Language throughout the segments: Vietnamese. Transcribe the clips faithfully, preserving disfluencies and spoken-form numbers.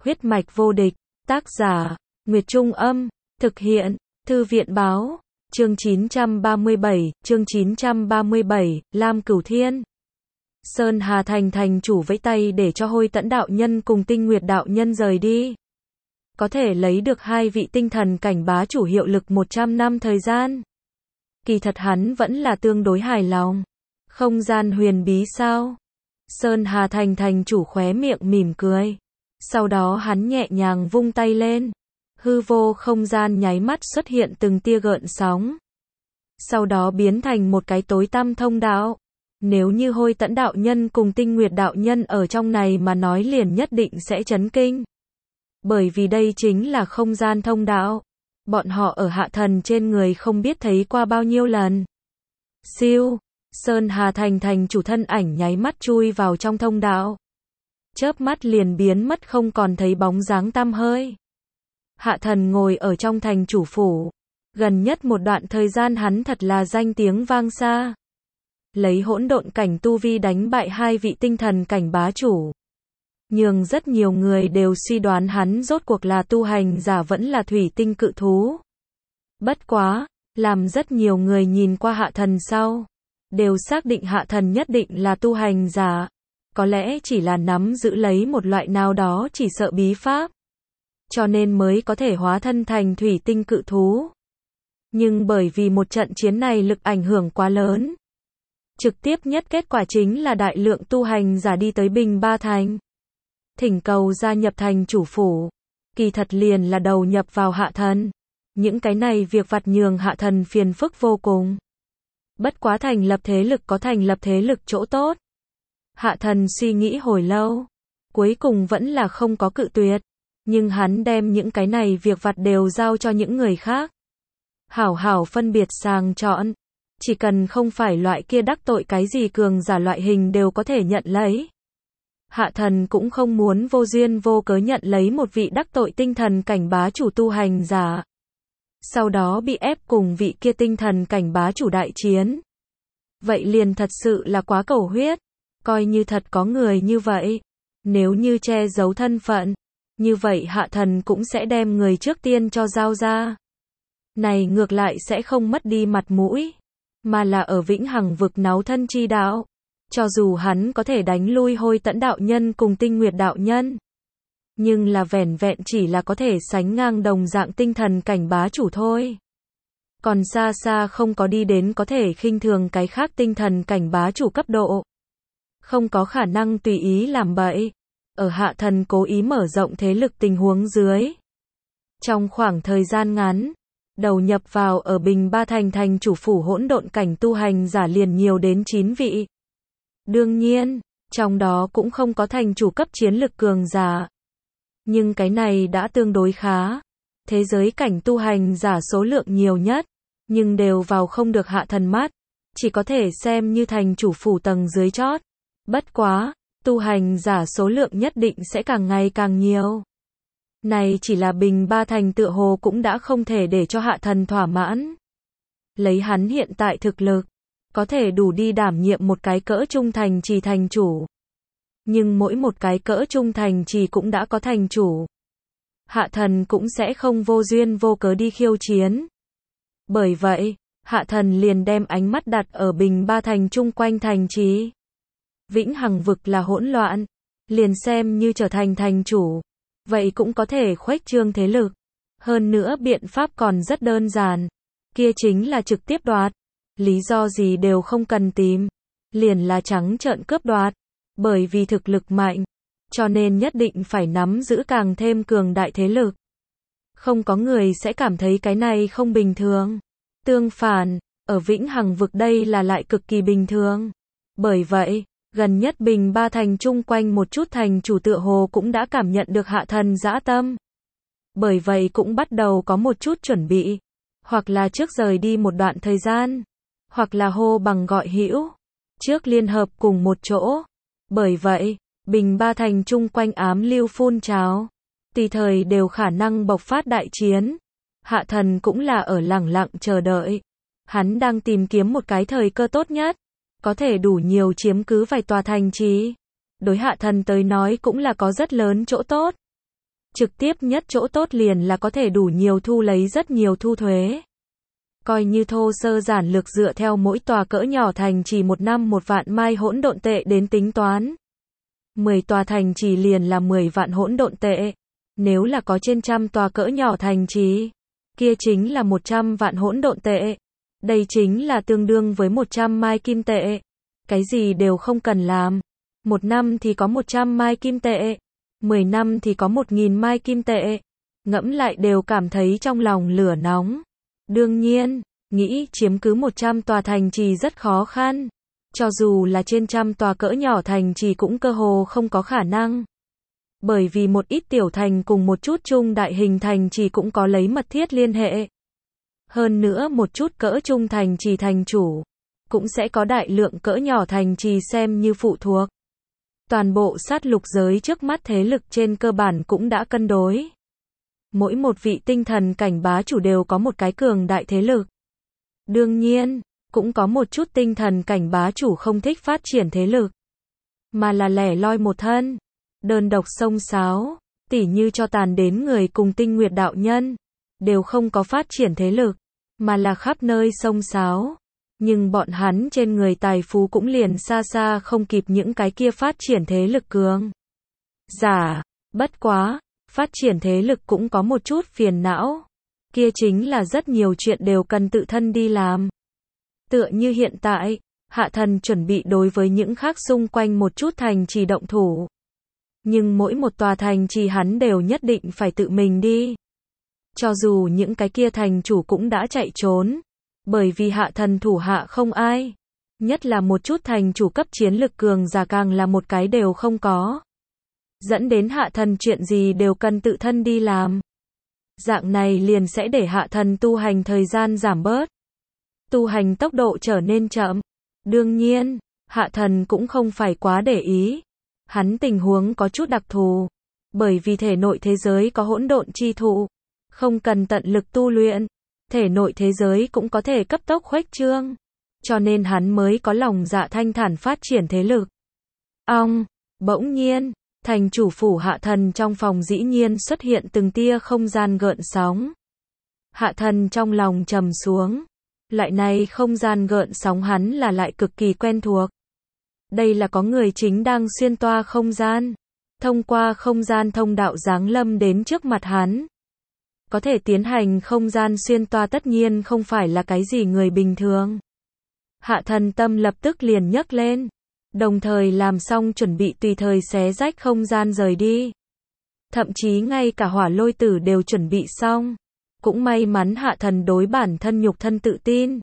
Huyết mạch vô địch, tác giả, Nguyệt Trung Âm, thực hiện, Thư viện Báo, chương chín trăm ba mươi bảy, chương chín trăm ba mươi bảy, Lam Cửu Thiên. Sơn Hà Thành thành chủ vẫy tay để cho Hôi Tẫn đạo nhân cùng Tinh Nguyệt đạo nhân rời đi. Có thể lấy được hai vị tinh thần cảnh bá chủ hiệu lực một trăm năm thời gian. Kỳ thật hắn vẫn là tương đối hài lòng. Không gian huyền bí sao? Sơn Hà Thành thành chủ khóe miệng mỉm cười. Sau đó hắn nhẹ nhàng vung tay lên. Hư vô không gian nháy mắt xuất hiện từng tia gợn sóng. Sau đó biến thành một cái tối tăm thông đạo. Nếu như Hôi Tẫn đạo nhân cùng Tinh Nguyệt đạo nhân ở trong này mà nói liền nhất định sẽ chấn kinh. Bởi vì đây chính là không gian thông đạo. Bọn họ ở hạ thần trên người không biết thấy qua bao nhiêu lần. Siêu, Sơn Hà Thành thành chủ thân ảnh nháy mắt chui vào trong thông đạo. Chớp mắt liền biến mất không còn thấy bóng dáng tăm hơi. Hạ thần ngồi ở trong thành chủ phủ. Gần nhất một đoạn thời gian hắn thật là danh tiếng vang xa. Lấy hỗn độn cảnh tu vi đánh bại hai vị tinh thần cảnh bá chủ. Nhưng rất nhiều người đều suy đoán hắn rốt cuộc là tu hành giả vẫn là thủy tinh cự thú. Bất quá, làm rất nhiều người nhìn qua hạ thần sau. Đều xác định hạ thần nhất định là tu hành giả. Có lẽ chỉ là nắm giữ lấy một loại nào đó chỉ sợ bí pháp. Cho nên mới có thể hóa thân thành thủy tinh cự thú. Nhưng bởi vì một trận chiến này lực ảnh hưởng quá lớn. Trực tiếp nhất kết quả chính là đại lượng tu hành giả đi tới Bình Ba Thành. Thỉnh cầu gia nhập thành chủ phủ. Kỳ thật liền là đầu nhập vào hạ thần. Những cái này việc vặt nhường hạ thần phiền phức vô cùng. Bất quá thành lập thế lực có thành lập thế lực chỗ tốt. Hạ thần suy nghĩ hồi lâu. Cuối cùng vẫn là không có cự tuyệt. Nhưng hắn đem những cái này việc vặt đều giao cho những người khác. Hảo hảo phân biệt sàng chọn. Chỉ cần không phải loại kia đắc tội cái gì cường giả loại hình đều có thể nhận lấy. Hạ thần cũng không muốn vô duyên vô cớ nhận lấy một vị đắc tội tinh thần cảnh bá chủ tu hành giả. Sau đó bị ép cùng vị kia tinh thần cảnh bá chủ đại chiến. Vậy liền thật sự là quá cầu huyết. Coi như thật có người như vậy. Nếu như che giấu thân phận. Như vậy hạ thần cũng sẽ đem người trước tiên cho giao ra. Này ngược lại sẽ không mất đi mặt mũi. Mà là ở vĩnh hằng vực náo thân chi đạo. Cho dù hắn có thể đánh lui Hôi Tẫn đạo nhân cùng Tinh Nguyệt đạo nhân. Nhưng là vẻn vẹn chỉ là có thể sánh ngang đồng dạng tinh thần cảnh bá chủ thôi. Còn xa xa không có đi đến có thể khinh thường cái khác tinh thần cảnh bá chủ cấp độ. Không có khả năng tùy ý làm bậy. Ở hạ thần cố ý mở rộng thế lực tình huống dưới. Trong khoảng thời gian ngắn. Đầu nhập vào ở Bình Ba Thành thành chủ phủ hỗn độn cảnh tu hành giả liền nhiều đến chín vị. Đương nhiên, trong đó cũng không có thành chủ cấp chiến lực cường giả. Nhưng cái này đã tương đối khá. Thế giới cảnh tu hành giả số lượng nhiều nhất, nhưng đều vào không được hạ thần mắt. Chỉ có thể xem như thành chủ phủ tầng dưới chót. Bất quá, tu hành giả số lượng nhất định sẽ càng ngày càng nhiều. Này chỉ là Bình Ba Thành tựa hồ cũng đã không thể để cho hạ thần thỏa mãn. Lấy hắn hiện tại thực lực, có thể đủ đi đảm nhiệm một cái cỡ trung thành trì thành chủ. Nhưng mỗi một cái cỡ trung thành trì cũng đã có thành chủ. Hạ thần cũng sẽ không vô duyên vô cớ đi khiêu chiến. Bởi vậy, hạ thần liền đem ánh mắt đặt ở Bình Ba Thành chung quanh thành trì. Vĩnh hằng vực là hỗn loạn, liền xem như trở thành thành chủ. Vậy cũng có thể khuếch trương thế lực. Hơn nữa biện pháp còn rất đơn giản. Kia chính là trực tiếp đoạt. Lý do gì đều không cần tìm. Liền là trắng trợn cướp đoạt. Bởi vì thực lực mạnh. Cho nên nhất định phải nắm giữ càng thêm cường đại thế lực. Không có người sẽ cảm thấy cái này không bình thường. Tương phản, ở Vĩnh Hằng vực đây là lại cực kỳ bình thường. Bởi vậy, gần nhất Bình Ba Thành chung quanh một chút thành chủ tựa hồ cũng đã cảm nhận được hạ thần dã tâm. Bởi vậy cũng bắt đầu có một chút chuẩn bị. Hoặc là trước rời đi một đoạn thời gian. Hoặc là hô bằng gọi hữu. Trước liên hợp cùng một chỗ. Bởi vậy, Bình Ba Thành chung quanh ám lưu phun trào. Tùy thời đều khả năng bộc phát đại chiến. Hạ thần cũng là ở lẳng lặng chờ đợi. Hắn đang tìm kiếm một cái thời cơ tốt nhất. Có thể đủ nhiều chiếm cứ vài tòa thành trì. Đối hạ thần tới nói cũng là có rất lớn chỗ tốt. Trực tiếp nhất chỗ tốt liền là có thể đủ nhiều thu lấy rất nhiều thu thuế. Coi như thô sơ giản lược dựa theo mỗi tòa cỡ nhỏ thành trì một năm một vạn mai hỗn độn tệ đến tính toán. mười tòa thành trì liền là mười vạn hỗn độn tệ. Nếu là có trên trăm tòa cỡ nhỏ thành trì, kia chính là một trăm vạn hỗn độn tệ. Đây chính là tương đương với một trăm mai kim tệ. Cái gì đều không cần làm. Một năm thì có một trăm mai kim tệ. Mười năm thì có một nghìn mai kim tệ. Ngẫm lại đều cảm thấy trong lòng lửa nóng. Đương nhiên, nghĩ chiếm cứ một trăm tòa thành trì rất khó khăn. Cho dù là trên trăm tòa cỡ nhỏ thành trì cũng cơ hồ không có khả năng. Bởi vì một ít tiểu thành cùng một chút trung đại hình thành trì cũng có lấy mật thiết liên hệ. Hơn nữa một chút cỡ trung thành trì thành chủ, cũng sẽ có đại lượng cỡ nhỏ thành trì xem như phụ thuộc. Toàn bộ sát lục giới trước mắt thế lực trên cơ bản cũng đã cân đối. Mỗi một vị tinh thần cảnh bá chủ đều có một cái cường đại thế lực. Đương nhiên, cũng có một chút tinh thần cảnh bá chủ không thích phát triển thế lực, mà là lẻ loi một thân, đơn độc xông xáo, tỉ như cho tàn đến người cùng Tinh Nguyệt đạo nhân, đều không có phát triển thế lực, mà là khắp nơi xông xáo. Nhưng bọn hắn trên người tài phú cũng liền xa xa không kịp những cái kia phát triển thế lực cường giả. Bất quá, phát triển thế lực cũng có một chút phiền não. Kia chính là rất nhiều chuyện đều cần tự thân đi làm. Tựa như hiện tại, Hạ Thần chuẩn bị đối với những khác xung quanh một chút thành trì động thủ. Nhưng mỗi một tòa thành trì hắn đều nhất định phải tự mình đi. Cho dù những cái kia thành chủ cũng đã chạy trốn. Bởi vì Hạ Thần thủ hạ không ai. Nhất là một chút thành chủ cấp chiến lực cường giả càng là một cái đều không có. Dẫn đến Hạ Thần chuyện gì đều cần tự thân đi làm. Dạng này liền sẽ để Hạ Thần tu hành thời gian giảm bớt. Tu hành tốc độ trở nên chậm. Đương nhiên, Hạ Thần cũng không phải quá để ý. Hắn tình huống có chút đặc thù. Bởi vì thể nội thế giới có hỗn độn chi thụ. Không cần tận lực tu luyện. Thể nội thế giới cũng có thể cấp tốc khuếch trương. Cho nên hắn mới có lòng dạ thanh thản phát triển thế lực. Ong, bỗng nhiên, thành chủ phủ Hạ Thần trong phòng dĩ nhiên xuất hiện từng tia không gian gợn sóng. Hạ Thần trong lòng trầm xuống. Loại này không gian gợn sóng hắn là lại cực kỳ quen thuộc. Đây là có người chính đang xuyên toa không gian. Thông qua không gian thông đạo giáng lâm đến trước mặt hắn. Có thể tiến hành không gian xuyên toa tất nhiên không phải là cái gì người bình thường. Hạ Thần tâm lập tức liền nhấc lên. Đồng thời làm xong chuẩn bị tùy thời xé rách không gian rời đi. Thậm chí ngay cả hỏa lôi tử đều chuẩn bị xong. Cũng may mắn Hạ Thần đối bản thân nhục thân tự tin.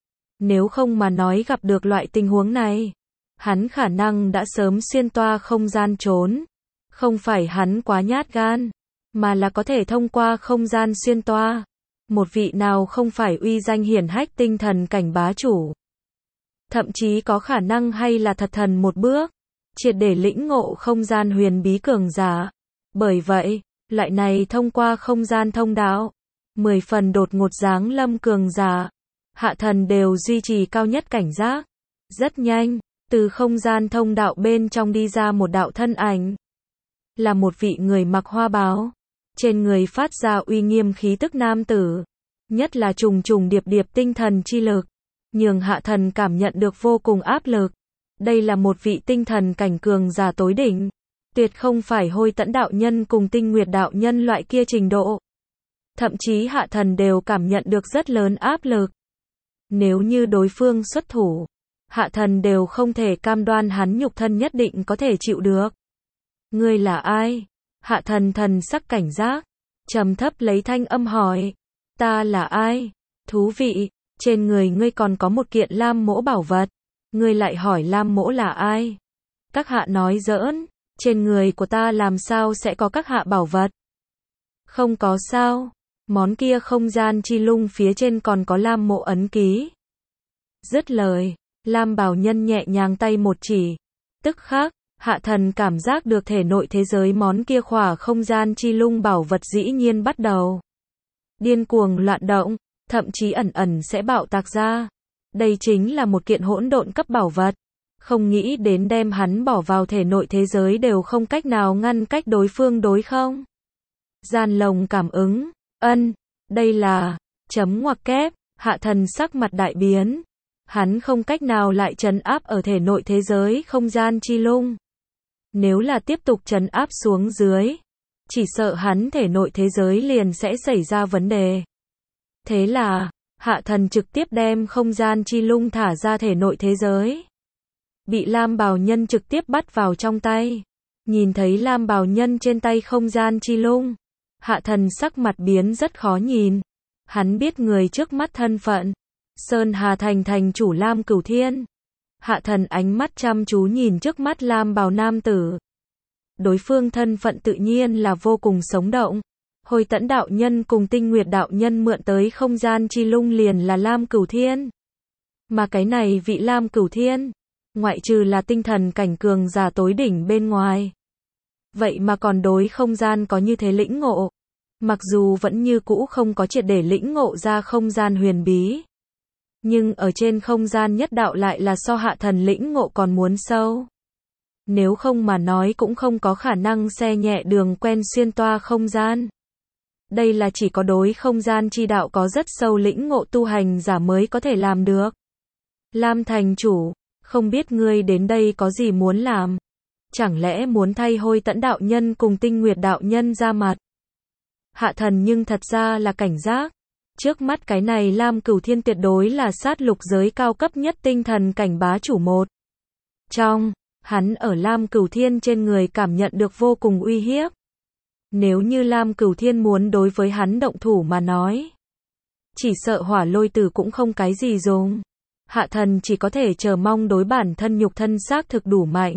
Nếu không mà nói gặp được loại tình huống này, hắn khả năng đã sớm xuyên toa không gian trốn. Không phải hắn quá nhát gan, mà là có thể thông qua không gian xuyên toa. Một vị nào không phải uy danh hiển hách tinh thần cảnh bá chủ. Thậm chí có khả năng hay là thật thần một bước, triệt để lĩnh ngộ không gian huyền bí cường giả. Bởi vậy, loại này thông qua không gian thông đạo, mười phần đột ngột giáng lâm cường giả, Hạ Thần đều duy trì cao nhất cảnh giác. Rất nhanh, từ không gian thông đạo bên trong đi ra một đạo thân ảnh. Là một vị người mặc hoa bào, trên người phát ra uy nghiêm khí tức nam tử. Nhất là trùng trùng điệp điệp tinh thần chi lực, nhường Hạ Thần cảm nhận được vô cùng áp lực. Đây là một vị tinh thần cảnh cường giả tối đỉnh. Tuyệt không phải Hôi Tẫn đạo nhân cùng Tinh Nguyệt đạo nhân loại kia trình độ. Thậm chí Hạ Thần đều cảm nhận được rất lớn áp lực. Nếu như đối phương xuất thủ, Hạ Thần đều không thể cam đoan hắn nhục thân nhất định có thể chịu được. Ngươi là ai? Hạ Thần thần sắc cảnh giác, trầm thấp lấy thanh âm hỏi. Ta là ai? Thú vị, trên người ngươi còn có một kiện lam mỗ bảo vật. Ngươi lại hỏi lam mỗ là ai? Các hạ nói giỡn, trên người của ta làm sao sẽ có các hạ bảo vật? Không có sao, món kia không gian chi lung phía trên còn có lam mỗ ấn ký. Dứt lời, lam bào nhân nhẹ nhàng tay một chỉ. Tức khắc, Hạ Thần cảm giác được thể nội thế giới món kia khỏa không gian chi lung bảo vật dĩ nhiên bắt đầu điên cuồng loạn động, thậm chí ẩn ẩn sẽ bạo tạc ra. Đây chính là một kiện hỗn độn cấp bảo vật. Không nghĩ đến đem hắn bỏ vào thể nội thế giới đều không cách nào ngăn cách đối phương đối không. Gian lồng cảm ứng, ân, đây là, chấm ngoặc kép, Hạ Thần sắc mặt đại biến. Hắn không cách nào lại trấn áp ở thể nội thế giới không gian chi lung. Nếu là tiếp tục trấn áp xuống dưới, chỉ sợ hắn thể nội thế giới liền sẽ xảy ra vấn đề. Thế là, Hạ Thần trực tiếp đem không gian chi lung thả ra thể nội thế giới. Bị Lam Bào Nhân trực tiếp bắt vào trong tay. Nhìn thấy Lam Bào Nhân trên tay không gian chi lung, Hạ Thần sắc mặt biến rất khó nhìn. Hắn biết người trước mắt thân phận, Sơn Hà Thành thành chủ Lam Cửu Thiên. Hạ Thần ánh mắt chăm chú nhìn trước mắt Lam Bào nam tử. Đối phương thân phận tự nhiên là vô cùng sống động. Hồi Tẫn đạo nhân cùng Tinh Nguyệt đạo nhân mượn tới không gian chi lung liền là Lam Cửu Thiên. Mà cái này vị Lam Cửu Thiên, ngoại trừ là tinh thần cảnh cường giả tối đỉnh bên ngoài, vậy mà còn đối không gian có như thế lĩnh ngộ. Mặc dù vẫn như cũ không có triệt để lĩnh ngộ ra không gian huyền bí, nhưng ở trên không gian nhất đạo lại là so Hạ Thần lĩnh ngộ còn muốn sâu. Nếu không mà nói cũng không có khả năng xe nhẹ đường quen xuyên toa không gian. Đây là chỉ có đối không gian chi đạo có rất sâu lĩnh ngộ tu hành giả mới có thể làm được. Lam thành chủ, không biết ngươi đến đây có gì muốn làm? Chẳng lẽ muốn thay Hôi Tẫn đạo nhân cùng Tinh Nguyệt đạo nhân ra mặt? Hạ Thần nhưng thật ra là cảnh giác. Trước mắt cái này Lam Cửu Thiên tuyệt đối là sát lục giới cao cấp nhất tinh thần cảnh bá chủ một. Trong, hắn ở Lam Cửu Thiên trên người cảm nhận được vô cùng uy hiếp. Nếu như Lam Cửu Thiên muốn đối với hắn động thủ mà nói, chỉ sợ Hỏa Lôi Tử cũng không cái gì dùng. Hạ Thần chỉ có thể chờ mong đối bản thân nhục thân xác thực đủ mạnh,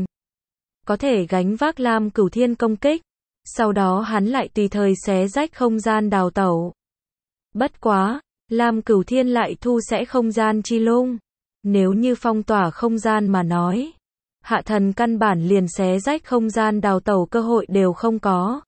có thể gánh vác Lam Cửu Thiên công kích, sau đó hắn lại tùy thời xé rách không gian đào tẩu. Bất quá, Lam Cửu Thiên lại thu sẽ không gian chi lung. Nếu như phong tỏa không gian mà nói, Hạ Thần căn bản liền xé rách không gian đào tẩu cơ hội đều không có.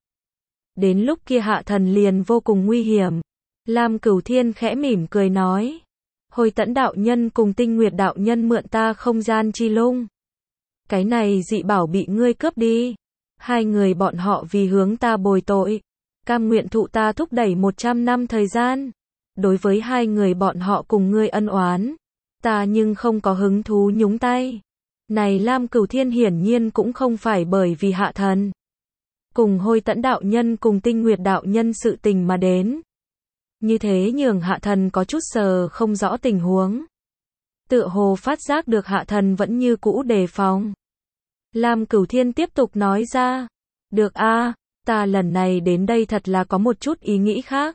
Đến lúc kia Hạ Thần liền vô cùng nguy hiểm. Lam Cửu Thiên khẽ mỉm cười nói, Hồi Tẫn đạo nhân cùng Tinh Nguyệt đạo nhân mượn ta không gian chi lung. Cái này dị bảo bị ngươi cướp đi. Hai người bọn họ vì hướng ta bồi tội, cam nguyện thụ ta thúc đẩy một trăm năm thời gian. Đối với hai người bọn họ cùng ngươi ân oán, ta nhưng không có hứng thú nhúng tay. Này Lam Cửu Thiên hiển nhiên cũng không phải bởi vì Hạ Thần cùng Hôi Tẫn đạo nhân cùng Tinh Nguyệt đạo nhân sự tình mà đến. Như thế nhường Hạ Thần có chút sờ không rõ tình huống. Tựa hồ phát giác được Hạ Thần vẫn như cũ đề phòng. Lam Cửu Thiên tiếp tục nói ra, được a, ta lần này đến đây thật là có một chút ý nghĩ khác.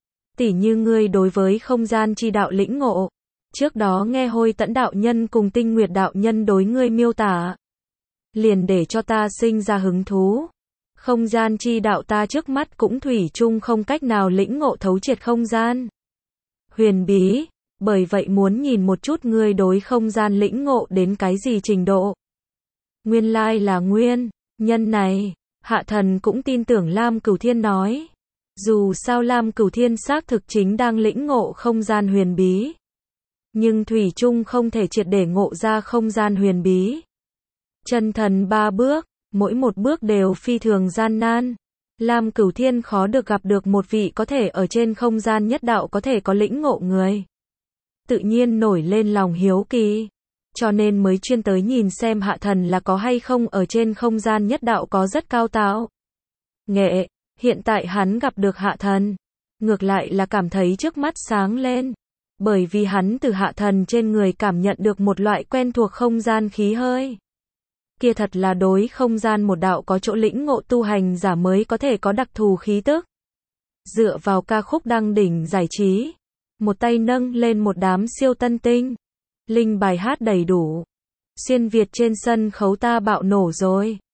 Tỉ như ngươi đối với không gian chi đạo lĩnh ngộ, trước đó nghe Hôi Tẫn đạo nhân cùng Tinh Nguyệt đạo nhân đối ngươi miêu tả, liền để cho ta sinh ra hứng thú. Không gian chi đạo ta trước mắt cũng thủy chung không cách nào lĩnh ngộ thấu triệt không gian huyền bí, bởi vậy muốn nhìn một chút ngươi đối không gian lĩnh ngộ đến cái gì trình độ. Nguyên lai là nguyên nhân này, Hạ Thần cũng tin tưởng Lam Cửu Thiên nói. Dù sao Lam Cửu Thiên xác thực chính đang lĩnh ngộ không gian huyền bí, nhưng thủy chung không thể triệt để ngộ ra không gian huyền bí. Chân thần ba bước, mỗi một bước đều phi thường gian nan. Lam Cửu Thiên khó được gặp được một vị có thể ở trên không gian nhất đạo có thể có lĩnh ngộ người. Tự nhiên nổi lên lòng hiếu kỳ, cho nên mới chuyên tới nhìn xem Hạ Thần là có hay không ở trên không gian nhất đạo có rất cao tạo nghệ. Hiện tại hắn gặp được Hạ Thần, ngược lại là cảm thấy trước mắt sáng lên, bởi vì hắn từ Hạ Thần trên người cảm nhận được một loại quen thuộc không gian khí hơi. Kia thật là đối không gian một đạo có chỗ lĩnh ngộ tu hành giả mới có thể có đặc thù khí tức. Dựa vào ca khúc đăng đỉnh giải trí, một tay nâng lên một đám siêu tân tinh, linh bài hát đầy đủ, xuyên Việt trên sân khấu ta bạo nổ rồi.